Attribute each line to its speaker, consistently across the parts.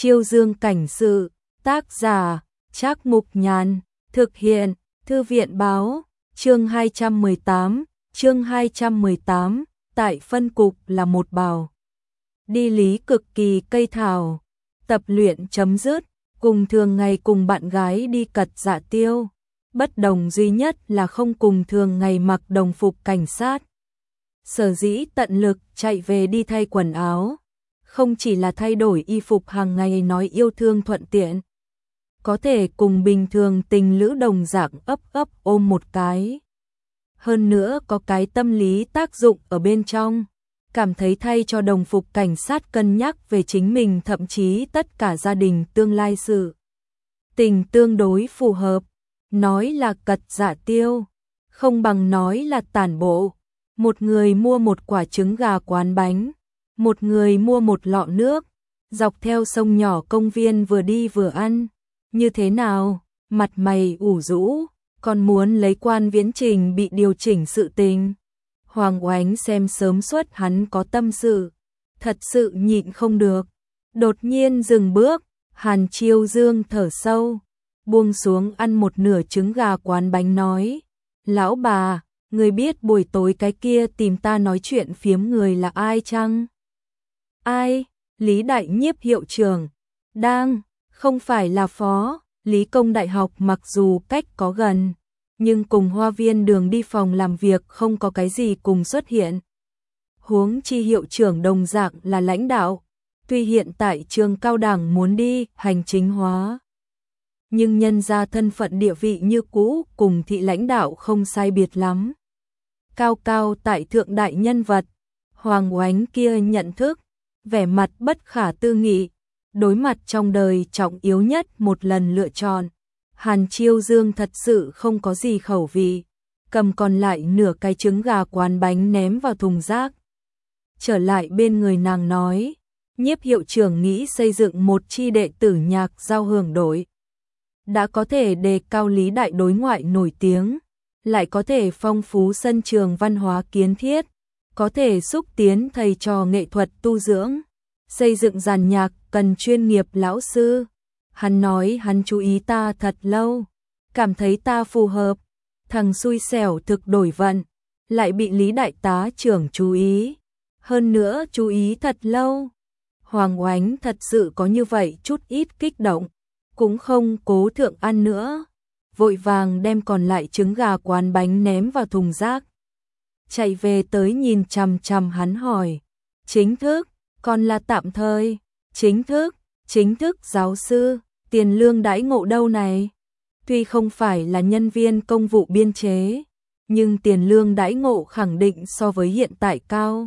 Speaker 1: Chiêu Dương cảnh sự, tác giả, Trác Mục Nhàn, thực hiện, Thư viện báo, chương 218, tại phân cục là một bào. Đi lý cực kỳ cây thảo, tập luyện chấm dứt, cùng thường ngày cùng bạn gái đi cật dạ tiêu. Bất đồng duy nhất là không cùng thường ngày mặc đồng phục cảnh sát. Sở dĩ tận lực chạy về đi thay quần áo, không chỉ là thay đổi y phục hàng ngày nói yêu thương thuận tiện, có thể cùng bình thường tình lữ đồng dạng ấp ôm một cái. Hơn nữa có cái tâm lý tác dụng ở bên trong, cảm thấy thay cho đồng phục cảnh sát cân nhắc về chính mình, thậm chí tất cả gia đình tương lai sự tình tương đối phù hợp. Nói là cật dạ tiêu, không bằng nói là tản bộ. Một người mua một quả trứng gà quán bánh, một người mua một lọ nước, dọc theo sông nhỏ công viên vừa đi vừa ăn. Như thế nào, mặt mày ủ rũ, còn muốn lấy quan viễn trình bị điều chỉnh sự tình. Hoàng Oánh xem sớm suốt hắn có tâm sự, thật sự nhịn không được. Đột nhiên dừng bước, Hàn Chiêu Dương thở sâu, buông xuống ăn một nửa trứng gà quán bánh nói: "Lão bà, người biết buổi tối cái kia tìm ta nói chuyện phiếm người là ai chăng?" "Ai?" "Lý Đại Nhiếp hiệu trưởng." "Đang, không phải là phó Lý Công Đại học, mặc dù cách có gần, nhưng cùng Hoa Viên đường đi phòng làm việc không có cái gì cùng xuất hiện. Huống chi hiệu trưởng đồng dạng là lãnh đạo, tuy hiện tại trường cao đẳng muốn đi hành chính hóa, nhưng nhân ra thân phận địa vị như cũ cùng thị lãnh đạo không sai biệt lắm. Cao cao tại thượng đại nhân vật." Hoàng Oánh kia nhận thức, vẻ mặt bất khả tư nghị, đối mặt trong đời trọng yếu nhất một lần lựa chọn. Hàn Chiêu Dương thật sự không có gì khẩu vị, cầm còn lại nửa cái trứng gà quán bánh ném vào thùng rác. Trở lại bên người nàng nói: "Nhiếp hiệu trưởng nghĩ xây dựng một chi đệ tử nhạc giao hưởng đội, đã có thể đề cao Lý Đại đối ngoại nổi tiếng, lại có thể phong phú sân trường văn hóa kiến thiết, có thể xúc tiến thầy trò nghệ thuật tu dưỡng. Xây dựng dàn nhạc cần chuyên nghiệp lão sư." Hắn nói hắn chú ý ta thật lâu, cảm thấy ta phù hợp. Thằng xui xẻo thực đổi vận, lại bị Lý Đại tá trưởng chú ý, hơn nữa chú ý thật lâu. Hoàng Oánh thật sự có như vậy chút ít kích động, cũng không cố thượng ăn nữa, vội vàng đem còn lại trứng gà quán bánh ném vào thùng rác. Chạy về tới nhìn chằm chằm hắn hỏi: "Chính thức, còn là tạm thời?" Chính thức giáo sư, tiền lương đãi ngộ đâu này?" Tuy không phải là nhân viên công vụ biên chế, nhưng tiền lương đãi ngộ khẳng định so với hiện tại cao.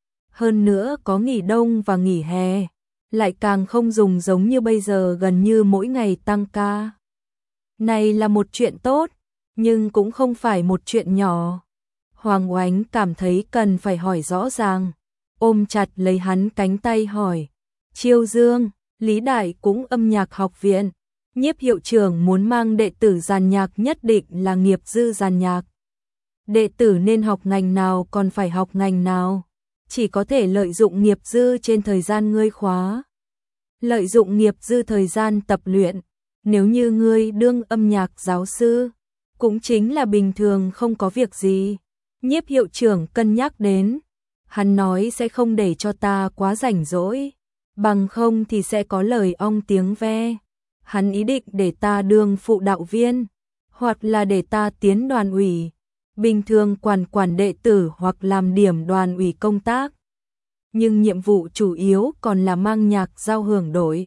Speaker 1: Hơn nữa có nghỉ đông và nghỉ hè, lại càng không dùng giống như bây giờ gần như mỗi ngày tăng ca. Này là một chuyện tốt, nhưng cũng không phải một chuyện nhỏ. Hoàng Oánh cảm thấy cần phải hỏi rõ ràng, ôm chặt lấy hắn cánh tay hỏi: "Chiêu Dương, Lý Đại cũng âm nhạc học viện, Nhiếp hiệu trưởng muốn mang đệ tử dàn nhạc nhất định là nghiệp dư dàn nhạc. Đệ tử nên học ngành nào còn phải học ngành nào, chỉ có thể lợi dụng nghiệp dư trên thời gian ngươi khóa. Lợi dụng nghiệp dư thời gian tập luyện, nếu như ngươi đương âm nhạc giáo sư, cũng chính là bình thường không có việc gì." Nhiếp hiệu trưởng cân nhắc đến, hắn nói sẽ không để cho ta quá rảnh rỗi, bằng không thì sẽ có lời ong tiếng ve. Hắn ý định để ta đương phụ đạo viên, hoặc là để ta tiến đoàn ủy, bình thường quản đệ tử hoặc làm điểm đoàn ủy công tác. Nhưng nhiệm vụ chủ yếu còn là mang nhạc giao hưởng đội.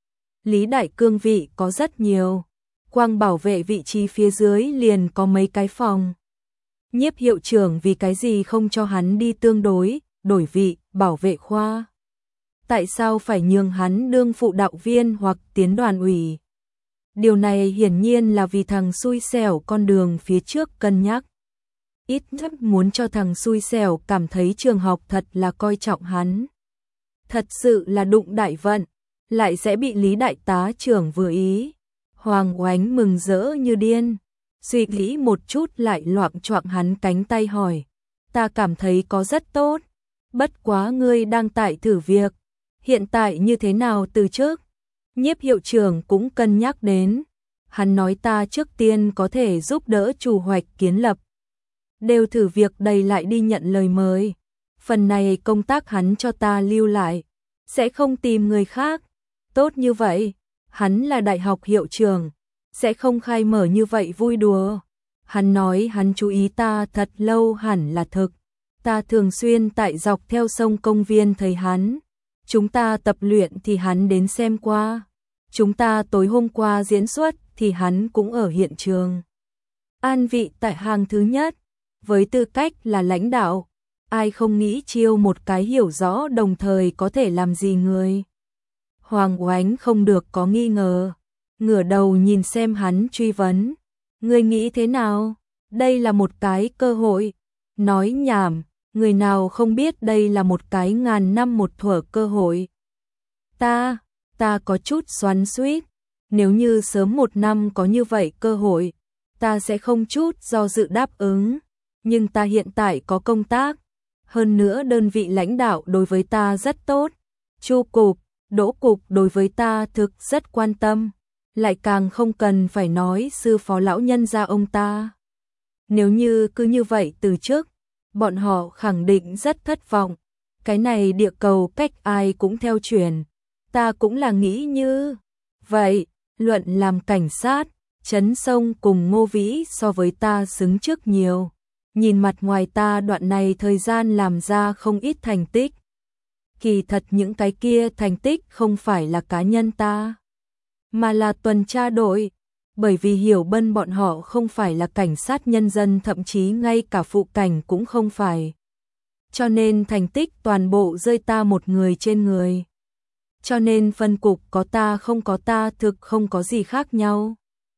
Speaker 1: Lý Đại cương vị có rất nhiều, quang bảo vệ vị trí phía dưới liền có mấy cái phòng. Nhiếp hiệu trưởng vì cái gì không cho hắn đi tương đối, đổi vị, bảo vệ khoa? Tại sao phải nhường hắn đương phụ đạo viên hoặc tiến đoàn ủy? Điều này hiển nhiên là vì thằng xui xẻo con đường phía trước cân nhắc. Ít nhất muốn cho thằng xui xẻo cảm thấy trường học thật là coi trọng hắn. Thật sự là đụng đại vận, lại sẽ bị Lý Đại tá trưởng vừa ý. Hoàng Oánh mừng rỡ như điên, suy nghĩ một chút lại loạng choạng hắn cánh tay hỏi: "Ta cảm thấy có rất tốt, bất quá ngươi đang tại thử việc, hiện tại như thế nào từ trước?" Nhiếp hiệu trưởng cũng cân nhắc đến. Hắn nói ta trước tiên có thể giúp đỡ chủ hoạch kiến lập. Đều thử việc đây lại đi nhận lời mời. Phần này công tác hắn cho ta lưu lại. Sẽ không tìm người khác. Tốt như vậy. Hắn là đại học hiệu trưởng. Sẽ không khai mở như vậy vui đùa. Hắn nói hắn chú ý ta thật lâu hẳn là thực. Ta thường xuyên tại dọc theo sông công viên thấy hắn. Chúng ta tập luyện thì hắn đến xem qua. Chúng ta tối hôm qua diễn xuất thì hắn cũng ở hiện trường. An vị tại hàng thứ nhất. Với tư cách là lãnh đạo, ai không nghĩ chiêu một cái hiểu rõ đồng thời có thể làm gì người. Hoàng Oánh không được có nghi ngờ. Ngửa đầu nhìn xem hắn truy vấn. Ngươi nghĩ thế nào? Đây là một cái cơ hội. Nói nhảm, người nào không biết đây là một cái ngàn năm một thuở cơ hội. Ta có chút xoắn xuýt. Nếu như sớm một năm có như vậy cơ hội, ta sẽ không chút do dự đáp ứng. Nhưng ta hiện tại có công tác. Hơn nữa đơn vị lãnh đạo đối với ta rất tốt. Chu cục, Đỗ cục đối với ta thực rất quan tâm. Lại càng không cần phải nói sư phó lão nhân gia ông ta. Nếu như cứ như vậy từ trước, bọn họ khẳng định rất thất vọng. Cái này địa cầu cách ai cũng theo truyền. Ta cũng là nghĩ như vậy. Luận làm cảnh sát, Trấn Sông cùng Ngô Vĩ so với ta xứng trước nhiều. Nhìn mặt ngoài ta đoạn này thời gian làm ra không ít thành tích. Kỳ thật những cái kia thành tích không phải là cá nhân ta, mà là tuần tra đội. Bởi vì Hiểu Bân bọn họ không phải là cảnh sát nhân dân, thậm chí ngay cả phụ cảnh cũng không phải. Cho nên thành tích toàn bộ rơi ta một người trên người. Cho nên phân cục có ta không có ta thực không có gì khác nhau.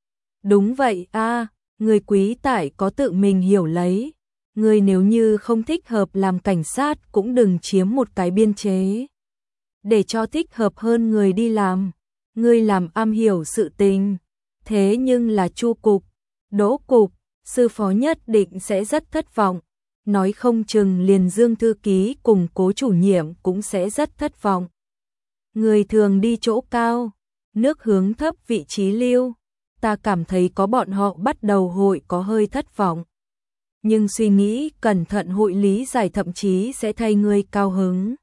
Speaker 1: Đúng vậy a, người quý tại có tự mình hiểu lấy. Người nếu như không thích hợp làm cảnh sát cũng đừng chiếm một cái biên chế. Để cho thích hợp hơn người đi làm. Người làm am hiểu sự tình. Thế nhưng là Chu cục, Đỗ cục, sư phó nhất định sẽ rất thất vọng. Nói không chừng liền Dương thư ký cùng Cố chủ nhiệm cũng sẽ rất thất vọng. Người thường đi chỗ cao, nước hướng thấp vị trí lưu. Ta cảm thấy có bọn họ bắt đầu hội có hơi thất vọng. Nhưng suy nghĩ cẩn thận hội lý giải thậm chí sẽ thay ngươi cao hứng.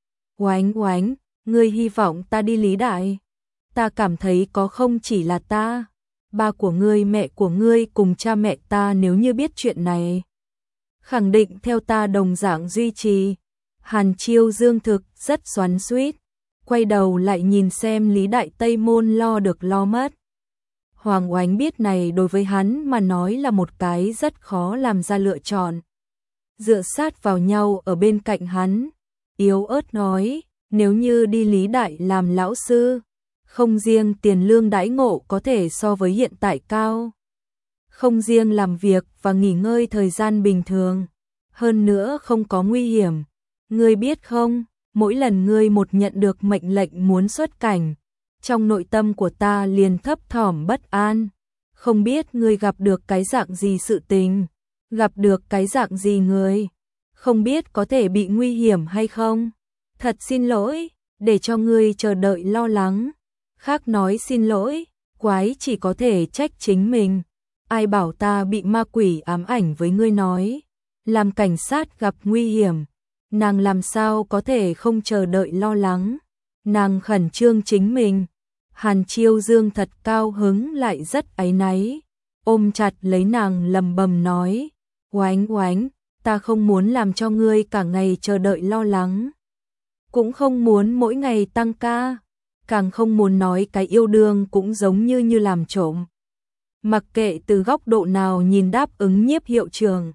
Speaker 1: Oánh oánh, ngươi hy vọng ta đi lý đại. Ta cảm thấy có không chỉ là ta. Ba của ngươi, mẹ của ngươi cùng cha mẹ ta nếu như biết chuyện này. Khẳng định theo ta đồng dạng duy trì. Hàn Chiêu Dương thực rất xoắn xuýt. Quay đầu lại nhìn xem Lý Đại Tây Môn lo được lo mất. Hoàng Oánh biết này đối với hắn mà nói là một cái rất khó làm ra lựa chọn. Dựa sát vào nhau ở bên cạnh hắn, yếu ớt nói, nếu như đi Lý Đại làm lão sư, không riêng tiền lương đãi ngộ có thể so với hiện tại cao, không riêng làm việc và nghỉ ngơi thời gian bình thường, hơn nữa không có nguy hiểm. Ngươi biết không, mỗi lần ngươi một nhận được mệnh lệnh muốn xuất cảnh, trong nội tâm của ta liền thấp thỏm bất an, không biết ngươi gặp được cái dạng gì sự tình, gặp được cái dạng gì người, không biết có thể bị nguy hiểm hay không. Thật xin lỗi, để cho ngươi chờ đợi lo lắng. Khác nói xin lỗi, quái chỉ có thể trách chính mình. Ai bảo ta bị ma quỷ ám ảnh với ngươi nói, làm cảnh sát gặp nguy hiểm, nàng làm sao có thể không chờ đợi lo lắng. Nàng khẩn trương chính mình. Hàn Chiêu Dương thật cao hứng lại rất áy náy, ôm chặt lấy nàng lầm bầm nói, Oánh oánh, ta không muốn làm cho ngươi cả ngày chờ đợi lo lắng, cũng không muốn mỗi ngày tăng ca, càng không muốn nói cái yêu đương cũng giống như làm trộm. Mặc kệ từ góc độ nào nhìn đáp ứng Nhiếp hiệu trưởng,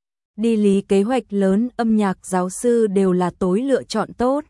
Speaker 1: đi lý kế hoạch lớn âm nhạc giáo sư đều là tối lựa chọn tốt.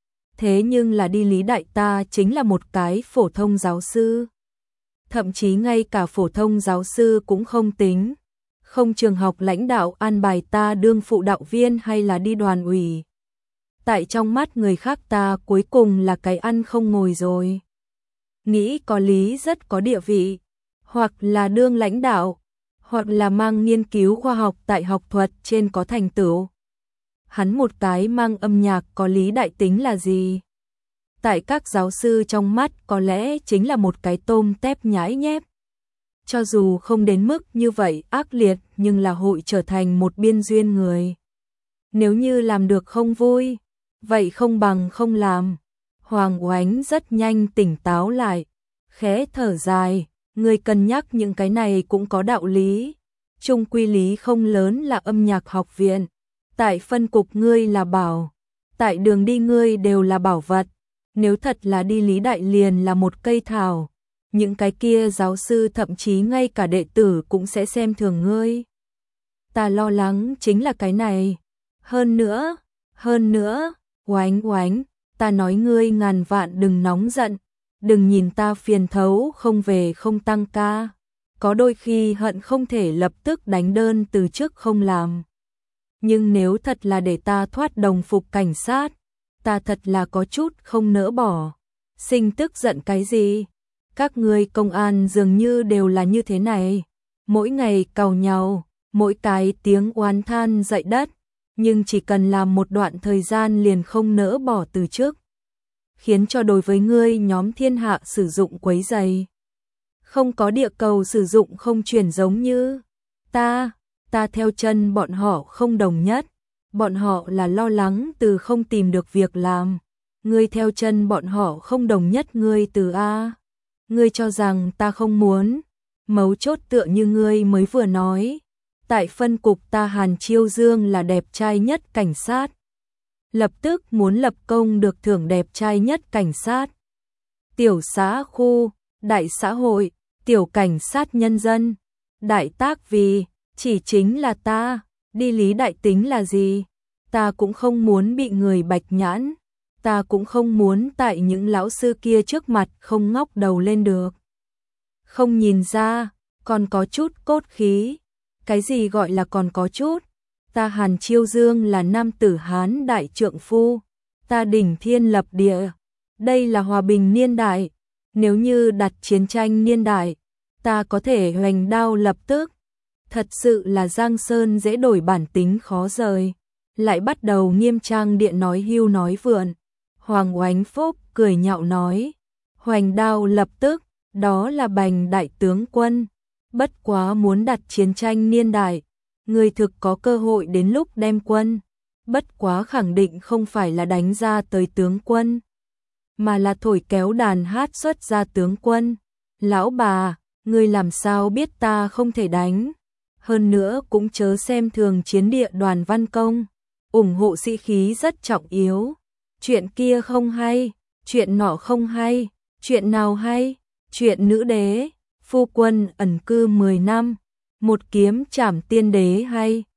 Speaker 1: Thế nhưng là đi lý đại ta chính là một cái phổ thông giáo sư. Thậm chí ngay cả phổ thông giáo sư cũng không tính. Không trường học lãnh đạo an bài ta đương phụ đạo viên hay là đi đoàn ủy. Tại trong mắt người khác ta cuối cùng là cái ăn không ngồi rồi. Nghĩ có lý rất có địa vị. Hoặc là đương lãnh đạo. Hoặc là mang nghiên cứu khoa học tại học thuật trên có thành tựu. Hắn một cái mang âm nhạc có lý đại tính là gì? tại các giáo sư trong mắt có lẽ chính là một cái tôm tép nhãi nhép. Cho dù không đến mức như vậy ác liệt nhưng là hội trở thành một biên duyên người. Nếu như làm được không vui, vậy không bằng không làm. Hoàng Oánh rất nhanh tỉnh táo lại, khẽ thở dài, ngươi cân nhắc những cái này cũng có đạo lý. Chung quy lý không lớn là âm nhạc học viện, tại phân cục ngươi là bảo, tại đường đi ngươi đều là bảo vật. Nếu thật là đi lý đại liền là một cây thảo, những cái kia giáo sư thậm chí ngay cả đệ tử cũng sẽ xem thường ngươi. Ta lo lắng chính là cái này. Hơn nữa, Oánh Oánh, ta nói ngươi ngàn vạn đừng nóng giận, đừng nhìn ta phiền thấu không về không tăng ca. Có đôi khi hận không thể lập tức đánh đơn từ chức không làm. Nhưng nếu thật là để ta thoát đồng phục cảnh sát, ta thật là có chút không nỡ bỏ. Sinh tức giận cái gì? Các ngươi công an dường như đều là như thế này. Mỗi ngày càu nhau, mỗi cái tiếng oán than dậy đất. Nhưng chỉ cần làm một đoạn thời gian liền không nỡ bỏ từ chức. Khiến cho đối với ngươi nhóm thiên hạ sử dụng quấy rầy. Không có địa cầu sử dụng không chuyển giống như ta theo chân bọn họ không đồng nhất. Bọn họ là lo lắng từ không tìm được việc làm. Ngươi theo chân bọn họ không đồng nhất ngươi từ A. Ngươi cho rằng ta không muốn. Mấu chốt tựa như ngươi mới vừa nói. Tại phân cục ta Hàn Chiêu Dương là đẹp trai nhất cảnh sát. Lập tức muốn lập công được thưởng đẹp trai nhất cảnh sát. Tiểu xã khu, đại xã hội, tiểu cảnh sát nhân dân. Đại tác vì, chỉ chính là ta, đi lý đại tính là gì? Ta cũng không muốn bị người bạch nhãn. Ta cũng không muốn tại những lão sư kia trước mặt không ngóc đầu lên được. Không nhìn ra, còn có chút cốt khí. Cái gì gọi là còn có chút? Ta Hàn Chiêu Dương là nam tử Hán đại trượng phu. Ta đỉnh thiên lập địa. Đây là hòa bình niên đại. Nếu như đặt chiến tranh niên đại, ta có thể hoành đao lập tức. Thật sự là Giang Sơn dễ đổi bản tính khó rời. Lại bắt đầu nghiêm trang điện nói hưu nói vượn. Hoàng Oánh Phúc cười nhạo nói. Hoành đao lập tức, đó là bành đại tướng quân. Bất quá muốn đặt chiến tranh niên đại, người thực có cơ hội đến lúc đem quân. Bất quá khẳng định không phải là đánh ra tới tướng quân, mà là thổi kéo đàn hát xuất ra tướng quân. Lão bà, ngươi làm sao biết ta không thể đánh? Hơn nữa cũng chớ xem thường chiến địa đoàn văn công. Ủng hộ sĩ khí rất trọng yếu. Chuyện kia không hay, chuyện nọ không hay, chuyện nào hay? Chuyện nữ đế, phu quân ẩn cư 10 năm, một kiếm trảm tiên đế hay?